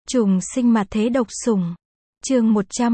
Trùng sinh mặt thế độc sủng. Chương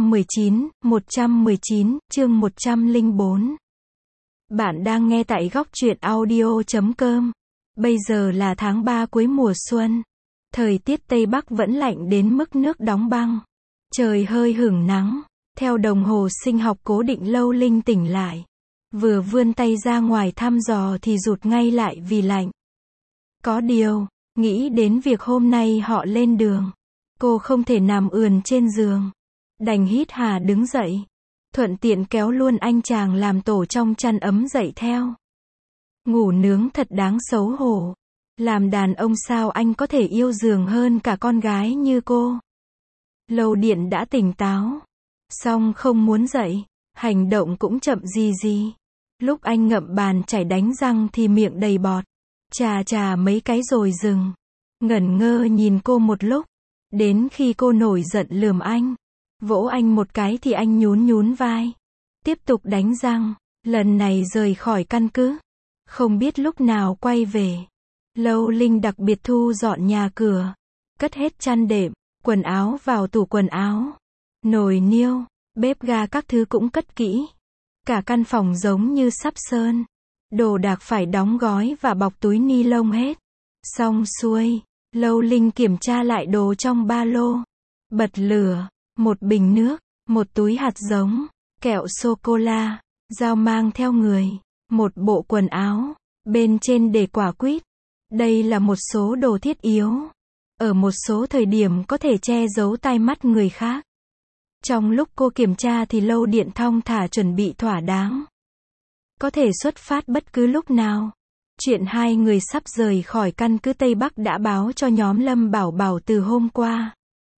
119, chương 104. Bạn đang nghe tại góc truyện audio.com. Bây giờ là tháng 3 cuối mùa xuân. Thời tiết Tây Bắc vẫn lạnh đến mức nước đóng băng. Trời hơi hửng nắng. Theo đồng hồ sinh học cố định, Lâu Linh tỉnh lại. Vừa vươn tay ra ngoài thăm dò thì rụt ngay lại vì lạnh. Có điều, nghĩ đến việc hôm nay họ lên đường, cô không thể nằm ườn trên giường. Đành hít hà đứng dậy. Thuận tiện kéo luôn anh chàng làm tổ trong chăn ấm dậy theo. Ngủ nướng thật đáng xấu hổ. Làm đàn ông sao anh có thể yêu giường hơn cả con gái như cô. Lâu Điện đã tỉnh táo, song không muốn dậy, hành động cũng chậm gì. Lúc anh ngậm bàn chải đánh răng thì miệng đầy bọt. Chà mấy cái rồi dừng. Ngẩn ngơ nhìn cô một lúc. Đến khi cô nổi giận lườm anh, vỗ anh một cái thì anh nhún vai. Tiếp tục đánh răng. Lần này rời khỏi căn cứ, không biết lúc nào quay về. Lâu Linh đặc biệt thu dọn nhà cửa, cất hết chăn đệm, quần áo vào tủ quần áo. Nồi niêu, bếp ga các thứ cũng cất kỹ. Cả căn phòng giống như sắp sơn. Đồ đạc phải đóng gói và bọc túi ni lông hết. Xong xuôi, Lâu Linh kiểm tra lại đồ trong ba lô. Bật lửa, một bình nước, một túi hạt giống, kẹo sô-cô-la, dao mang theo người, một bộ quần áo, bên trên để quả quýt. Đây là một số đồ thiết yếu. Ở một số thời điểm có thể che giấu tai mắt người khác. Trong lúc cô kiểm tra thì Lâu Điện thong thả chuẩn bị thỏa đáng. Có thể xuất phát bất cứ lúc nào. Chuyện hai người sắp rời khỏi căn cứ Tây Bắc đã báo cho nhóm Lâm Bảo Bảo từ hôm qua.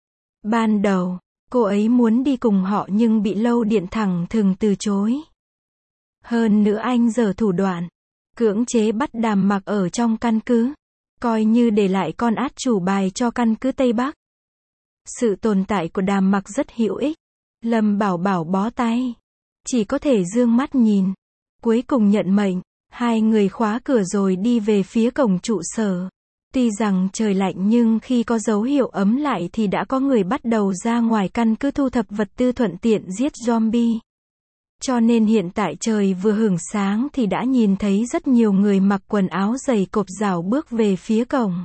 Ban đầu, cô ấy muốn đi cùng họ nhưng bị Lâu Điện thẳng thừng từ chối. Hơn nữa anh giở thủ đoạn, cưỡng chế bắt Đàm Mặc ở trong căn cứ, coi như để lại con át chủ bài cho căn cứ Tây Bắc. Sự tồn tại của Đàm Mặc rất hữu ích. Lâm Bảo Bảo bó tay, chỉ có thể dương mắt nhìn. Cuối cùng nhận mệnh, hai người khóa cửa rồi đi về phía cổng trụ sở. Tuy rằng trời lạnh nhưng khi có dấu hiệu ấm lại thì đã có người bắt đầu ra ngoài căn cứ thu thập vật tư thuận tiện giết zombie. Cho nên hiện tại trời vừa hửng sáng thì đã nhìn thấy rất nhiều người mặc quần áo dày cộp rảo bước về phía cổng.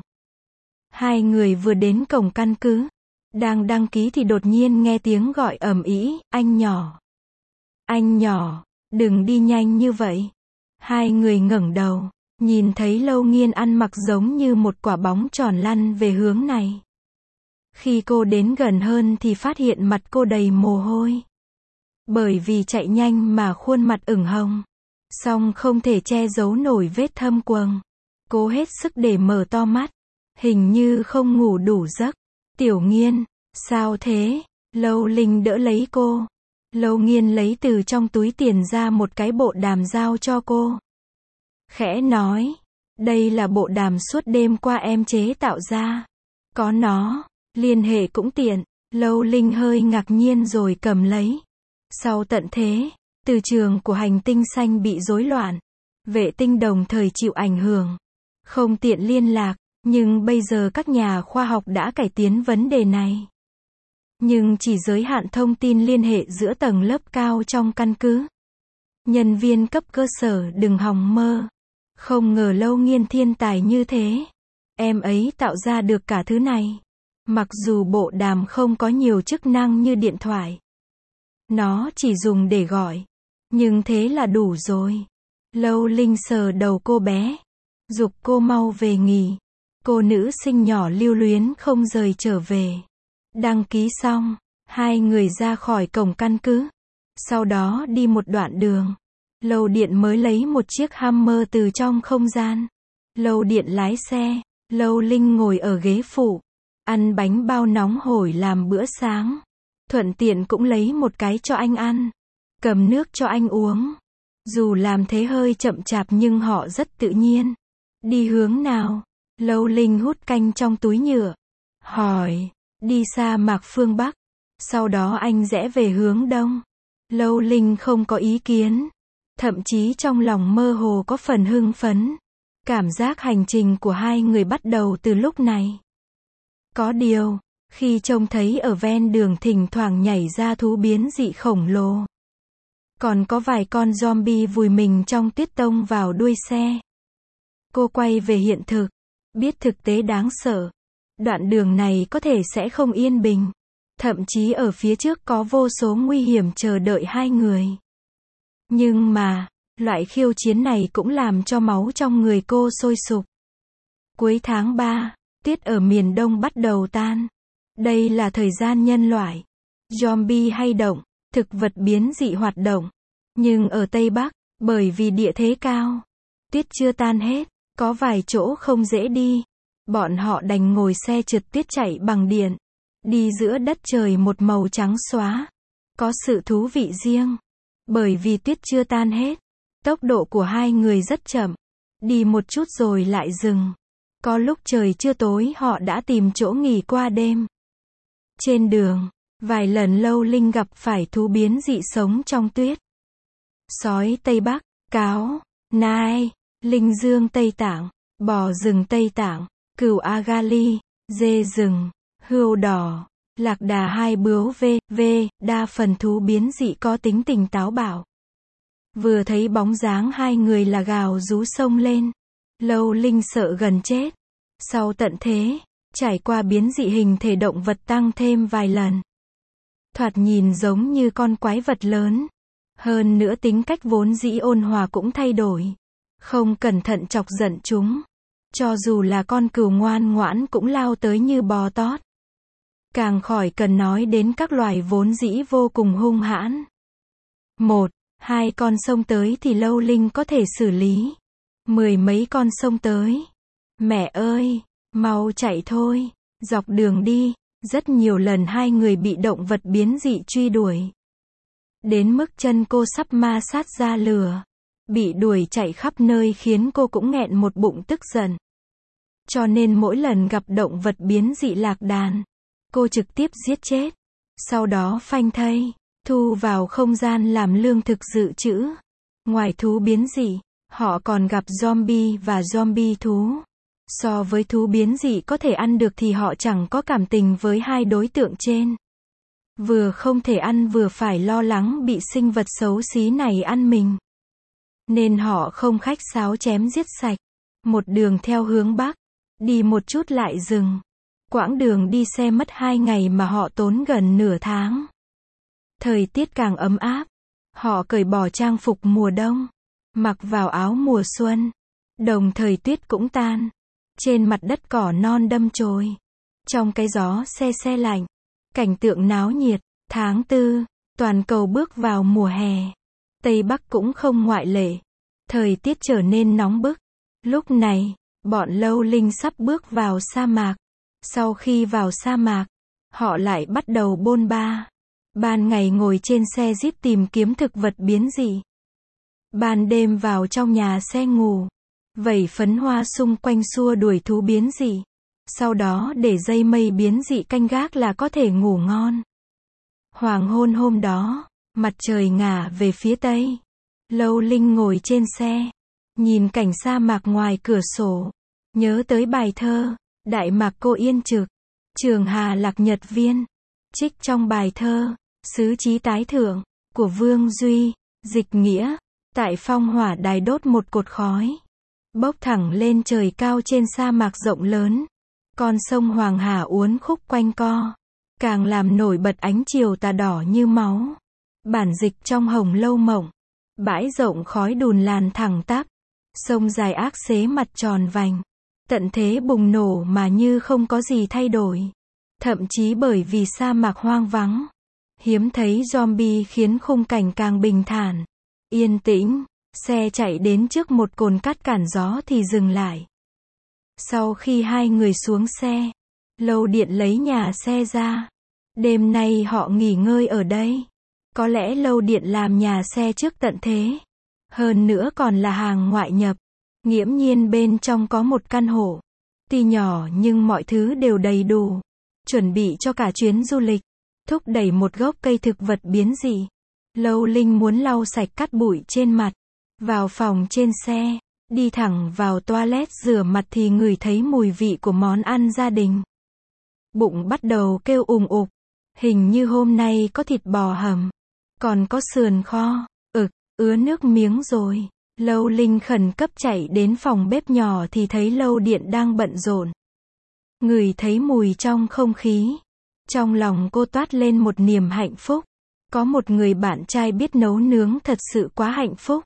Hai người vừa đến cổng căn cứ, đang đăng ký thì đột nhiên nghe tiếng gọi ầm ĩ, anh nhỏ. Anh nhỏ, đừng đi nhanh như vậy. Hai người ngẩng đầu, nhìn thấy Lâu Nghiên ăn mặc giống như một quả bóng tròn lăn về hướng này. Khi cô đến gần hơn thì phát hiện mặt cô đầy mồ hôi. Bởi vì chạy nhanh mà khuôn mặt ửng hồng. Song không thể che giấu nổi vết thâm quầng. Cố hết sức để mở to mắt. Hình như không ngủ đủ giấc. Tiểu Nghiên, sao thế? Lâu Linh đỡ lấy cô. Lâu Nghiên lấy từ trong túi tiền ra một cái bộ đàm giao cho cô. Khẽ nói, đây là bộ đàm suốt đêm qua em chế tạo ra. Có nó, liên hệ cũng tiện. Lâu Linh hơi ngạc nhiên rồi cầm lấy. Sau tận thế, từ trường của hành tinh xanh bị rối loạn. Vệ tinh đồng thời chịu ảnh hưởng. Không tiện liên lạc, nhưng bây giờ các nhà khoa học đã cải tiến vấn đề này. Nhưng chỉ giới hạn thông tin liên hệ giữa tầng lớp cao trong căn cứ. Nhân viên cấp cơ sở đừng hòng mơ. Không ngờ Lâu Nghiên thiên tài như thế. Em ấy tạo ra được cả thứ này. Mặc dù bộ đàm không có nhiều chức năng như điện thoại. Nó chỉ dùng để gọi. Nhưng thế là đủ rồi. Lâu Linh sờ đầu cô bé. Giục cô mau về nghỉ. Cô nữ sinh nhỏ lưu luyến không rời trở về. Đăng ký xong, hai người ra khỏi cổng căn cứ. Sau đó đi một đoạn đường. Lâu Điện mới lấy một chiếc Hammer từ trong không gian. Lâu Điện lái xe, Lâu Linh ngồi ở ghế phụ. Ăn bánh bao nóng hổi làm bữa sáng. Thuận tiện cũng lấy một cái cho anh ăn. Cầm nước cho anh uống. Dù làm thế hơi chậm chạp nhưng họ rất tự nhiên. Đi hướng nào? Lâu Linh hút canh trong túi nhựa. Hỏi. Đi sa mạc phương Bắc. Sau đó anh rẽ về hướng Đông. Lâu Linh không có ý kiến. Thậm chí trong lòng mơ hồ có phần hưng phấn. Cảm giác hành trình của hai người bắt đầu từ lúc này. Có điều, Khi trông thấy ở ven đường thỉnh thoảng nhảy ra thú biến dị khổng lồ. Còn có vài con zombie vùi mình trong tuyết tông vào đuôi xe. Cô quay về hiện thực. Biết thực tế đáng sợ. Đoạn đường này có thể sẽ không yên bình. Thậm chí ở phía trước có vô số nguy hiểm chờ đợi hai người. Nhưng mà, loại khiêu chiến này cũng làm cho máu trong người cô sôi sục. Cuối tháng 3, tuyết ở miền Đông bắt đầu tan. Đây là thời gian nhân loại, zombie hay động, thực vật biến dị hoạt động. Nhưng ở Tây Bắc, bởi vì địa thế cao, tuyết chưa tan hết, có vài chỗ không dễ đi. Bọn họ đành ngồi xe trượt tuyết chạy bằng điện. Đi giữa đất trời một màu trắng xóa. Có sự thú vị riêng. Bởi vì tuyết chưa tan hết, tốc độ của hai người rất chậm. Đi một chút rồi lại dừng. Có lúc trời chưa tối họ đã tìm chỗ nghỉ qua đêm. Trên đường, vài lần Lâu Linh gặp phải thú biến dị sống trong tuyết. Sói Tây Bắc, cáo, nai, linh dương Tây Tạng, bò rừng Tây Tạng, cừu Agali, dê rừng, hươu đỏ, lạc đà hai bướu v. Đa phần thú biến dị có tính tình táo bạo. Vừa thấy bóng dáng hai người là gào rú xông lên. Lâu Linh sợ gần chết. Sau tận thế, trải qua biến dị hình thể động vật tăng thêm vài lần. Thoạt nhìn giống như con quái vật lớn. Hơn nữa tính cách vốn dĩ ôn hòa cũng thay đổi. Không cẩn thận chọc giận chúng. Cho dù là con cừu ngoan ngoãn cũng lao tới như bò tót. Càng khỏi cần nói đến các loài vốn dĩ vô cùng hung hãn. 1, 2 con xông tới thì Lâu Linh có thể xử lý. 10 mấy con xông tới. Mẹ ơi, mau chạy thôi, dọc đường đi, rất nhiều lần hai người bị động vật biến dị truy đuổi. Đến mức chân cô sắp ma sát ra lửa. Bị đuổi chạy khắp nơi khiến cô cũng nghẹn một bụng tức giận. Cho nên mỗi lần gặp động vật biến dị lạc đàn, cô trực tiếp giết chết. Sau đó phanh thây, thu vào không gian làm lương thực dự trữ. Ngoài thú biến dị, họ còn gặp zombie và zombie thú. So với thú biến dị có thể ăn được thì họ chẳng có cảm tình với hai đối tượng trên. Vừa không thể ăn vừa phải lo lắng bị sinh vật xấu xí này ăn mình. Nên họ không khách sáo chém giết sạch. Một đường theo hướng Bắc, đi một chút lại dừng. Quãng đường đi xe mất 2 ngày mà họ tốn gần nửa tháng. Thời tiết càng ấm áp. Họ cởi bỏ trang phục mùa đông. Mặc vào áo mùa xuân. Đồng thời tuyết cũng tan. Trên mặt đất cỏ non đâm chồi. Trong cái gió se lạnh. Cảnh tượng náo nhiệt. Tháng 4, toàn cầu bước vào mùa hè. Tây Bắc cũng không ngoại lệ. Thời tiết trở nên nóng bức. Lúc này, bọn Lâu Linh sắp bước vào sa mạc. Sau khi vào sa mạc, họ lại bắt đầu bôn ba. Ban ngày ngồi trên xe jeep tìm kiếm thực vật biến dị. Ban đêm vào trong nhà xe ngủ. Vẩy phấn hoa xung quanh xua đuổi thú biến dị. Sau đó để dây mây biến dị canh gác là có thể ngủ ngon. Hoàng hôn hôm đó, mặt trời ngả về phía tây. Lâu Linh ngồi trên xe, nhìn cảnh sa mạc ngoài cửa sổ, nhớ tới bài thơ, Đại Mạc Cô Yên Trực, Trường Hà Lạc Nhật Viên, trích trong bài thơ, Sứ Chí Tái Thượng, của Vương Duy, dịch nghĩa, tại phong hỏa đài đốt một cột khói, bốc thẳng lên trời cao trên sa mạc rộng lớn, con sông Hoàng Hà uốn khúc quanh co, càng làm nổi bật ánh chiều tà đỏ như máu. Bản dịch trong Hồng Lâu Mộng. Bãi rộng khói đùn làn thẳng tắp. Sông dài ác xế mặt tròn vành. Tận thế bùng nổ mà như không có gì thay đổi. Thậm chí bởi vì sa mạc hoang vắng. Hiếm thấy zombie khiến khung cảnh càng bình thản. Yên tĩnh. Xe chạy đến trước một cồn cát cản gió thì dừng lại. Sau khi hai người xuống xe, Lâu Điện lấy nhà xe ra. Đêm nay họ nghỉ ngơi ở đây. Có lẽ Lâu Điện làm nhà xe trước tận thế. Hơn nữa còn là hàng ngoại nhập. Nghiễm nhiên bên trong có một căn hộ. Tuy nhỏ nhưng mọi thứ đều đầy đủ. Chuẩn bị cho cả chuyến du lịch. Thúc đẩy một gốc cây thực vật biến dị. Lâu Linh muốn lau sạch cát bụi trên mặt. Vào phòng trên xe. Đi thẳng vào toilet rửa mặt thì ngửi thấy mùi vị của món ăn gia đình. bụng bắt đầu kêu ùng ục. Hình như hôm nay có thịt bò hầm, còn có sườn kho. Ứa nước miếng rồi. Lâu Linh khẩn cấp chạy đến phòng bếp nhỏ thì thấy Lâu Điện đang bận rộn. Ngửi thấy mùi trong không khí. Trong lòng cô toát lên một niềm hạnh phúc. Có một người bạn trai biết nấu nướng thật sự quá hạnh phúc.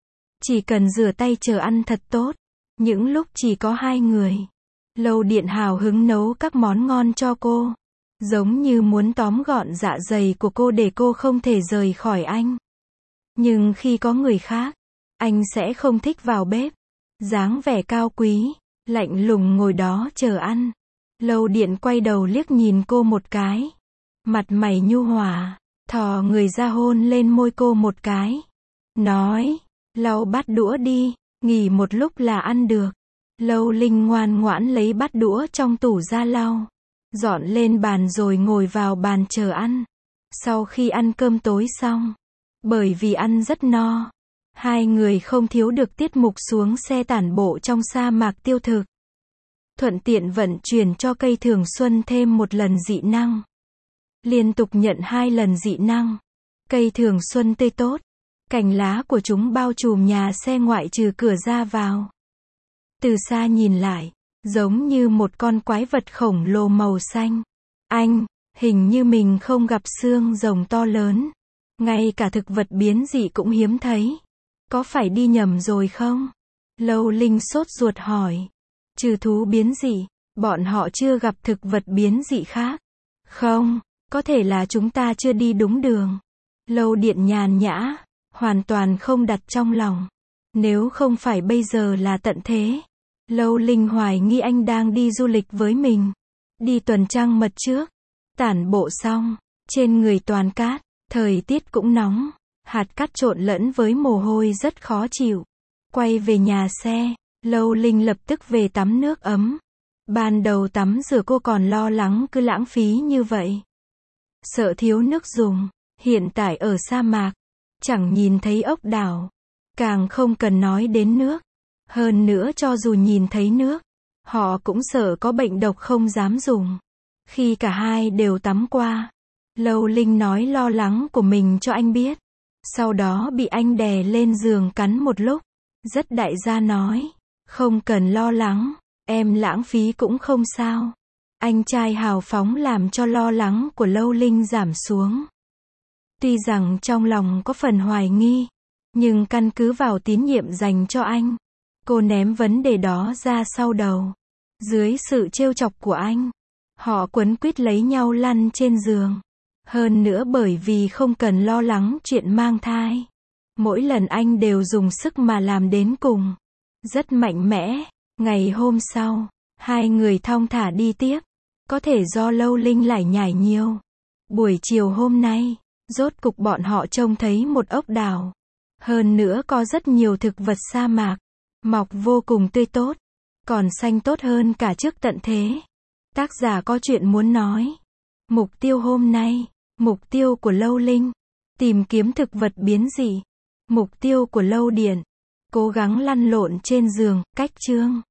Chỉ cần rửa tay chờ ăn thật tốt. Những lúc chỉ có hai người, Lâu Điện hào hứng nấu các món ngon cho cô. Giống như muốn tóm gọn dạ dày của cô để cô không thể rời khỏi anh. Nhưng khi có người khác, anh sẽ không thích vào bếp. Dáng vẻ cao quý, lạnh lùng ngồi đó chờ ăn. Lâu Điện quay đầu liếc nhìn cô một cái. Mặt mày nhu hòa, thò người ra hôn lên môi cô một cái. Nói, lau bát đũa đi, nghỉ một lúc là ăn được. Lâu Linh ngoan ngoãn lấy bát đũa trong tủ ra lau. Dọn lên bàn rồi ngồi vào bàn chờ ăn. Sau khi ăn cơm tối xong, bởi vì ăn rất no, hai người không thiếu được tiết mục xuống xe tản bộ trong sa mạc tiêu thực. Thuận tiện vận chuyển cho cây thường xuân thêm một lần dị năng. Liên tục nhận 2 lần dị năng. Cây thường xuân tươi tốt. Cành lá của chúng bao trùm nhà xe ngoại trừ cửa ra vào. Từ xa nhìn lại, giống như một con quái vật khổng lồ màu xanh. Anh, hình như mình không gặp xương rồng to lớn. Ngay cả thực vật biến dị cũng hiếm thấy. Có phải đi nhầm rồi không? Lâu Linh sốt ruột hỏi. Trừ thú biến dị, bọn họ chưa gặp thực vật biến dị khác. Không, có thể là chúng ta chưa đi đúng đường. Lâu Điện nhàn nhã, hoàn toàn không đặt trong lòng. Nếu không phải bây giờ là tận thế, Lâu Linh hoài nghi anh đang đi du lịch với mình. Đi tuần trăng mật trước. Tản bộ xong, trên người toàn cát, thời tiết cũng nóng. Hạt cát trộn lẫn với mồ hôi rất khó chịu. Quay về nhà xe, Lâu Linh lập tức về tắm nước ấm. Ban đầu tắm rửa cô còn lo lắng cứ lãng phí như vậy. Sợ thiếu nước dùng. Hiện tại ở sa mạc, chẳng nhìn thấy ốc đảo. Càng không cần nói đến nước. Hơn nữa cho dù nhìn thấy nước, họ cũng sợ có bệnh độc không dám dùng. Khi cả hai đều tắm qua, Lâu Linh nói lo lắng của mình cho anh biết. Sau đó bị anh đè lên giường cắn một lúc. Rất đại gia nói, không cần lo lắng, em lãng phí cũng không sao. Anh trai hào phóng làm cho lo lắng của Lâu Linh giảm xuống. Tuy rằng trong lòng có phần hoài nghi, nhưng căn cứ vào tín nhiệm dành cho anh, cô ném vấn đề đó ra sau đầu. Dưới sự trêu chọc của anh, họ quấn quýt lấy nhau lăn trên giường. Hơn nữa bởi vì không cần lo lắng chuyện mang thai. Mỗi lần anh đều dùng sức mà làm đến cùng. Rất mạnh mẽ. Ngày hôm sau, hai người thong thả đi tiếp. Có thể do Lâu Linh lải nhải nhiều. Buổi chiều hôm nay, rốt cục bọn họ trông thấy một ốc đảo. Hơn nữa có rất nhiều thực vật sa mạc. Mọc vô cùng tươi tốt. Còn xanh tốt hơn cả trước tận thế. Tác giả có chuyện muốn nói. Mục tiêu hôm nay. Mục tiêu của Lâu Linh. Tìm kiếm thực vật biến dị. Mục tiêu của Lâu Điện. Cố gắng lăn lộn trên giường, cách chương.